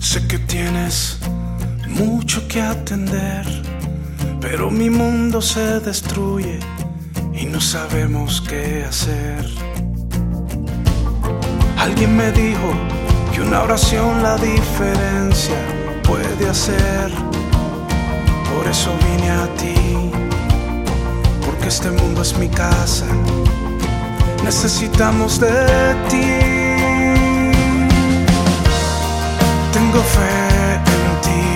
Sé que tienes mucho que atender, pero mi mundo se destruye y no sabemos qué hacer. Alguien me dijo que una oración la diferencia puede hacer. Por eso vine a ti, porque este mundo es mi casa. Necesitamos de ti. Tengo fe en ti.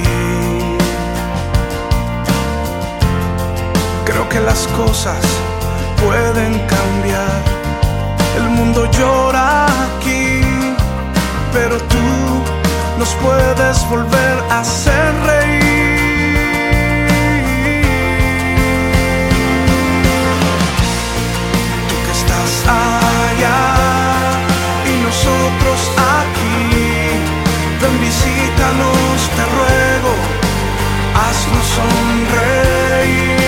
Creo que las cosas pueden cambiar. El mundo llora aquí, pero tú nos puedes volver a hacer reír. Tú que estás allá y nosotros aquí, ven, visítanos, te ruego, haznos sonreír.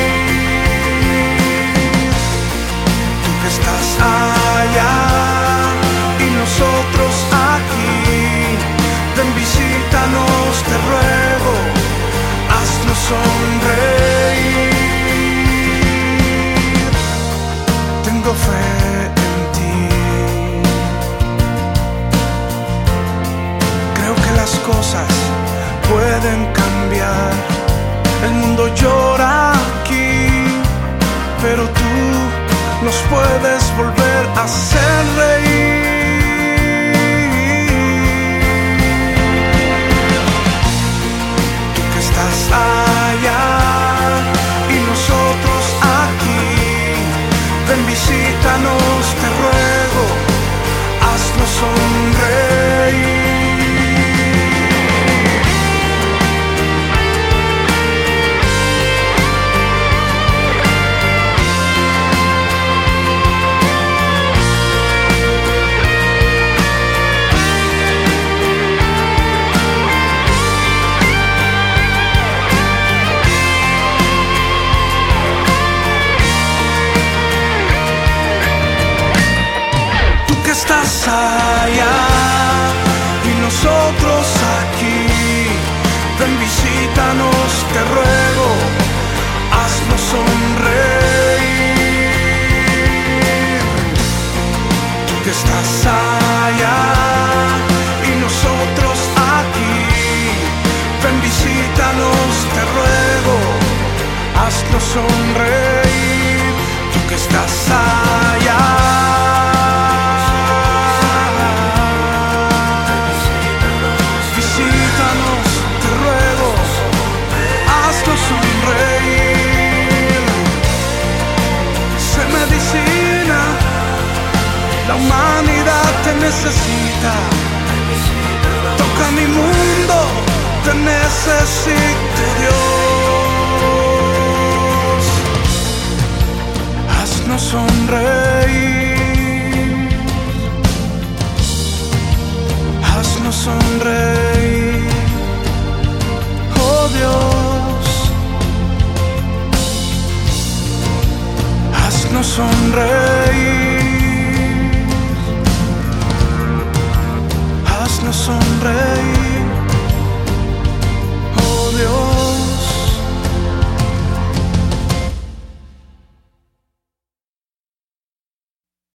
Tú que estás allá y nosotros aquí, ven, visítanos, te ruego, haznos sonreír. Tengo fe en ti. Creo que las cosas pueden cambiar. El mundo llora aquí, pero tú nos puedes volver a hacer reír. Tú que estás allá y nosotros aquí, ven, visítanos, te ruego, haznos sonreír. Estás allá y nosotros aquí, ven, visítanos, te ruego, haznos sonreír. Tú que estás allá y nosotros aquí, ven, visítanos, te ruego, haznos sonreír. Tú que estás allá. La humanidad te necesita. Toca mi mundo, te necesito, Dios. Haznos sonreír. Haznos sonreír.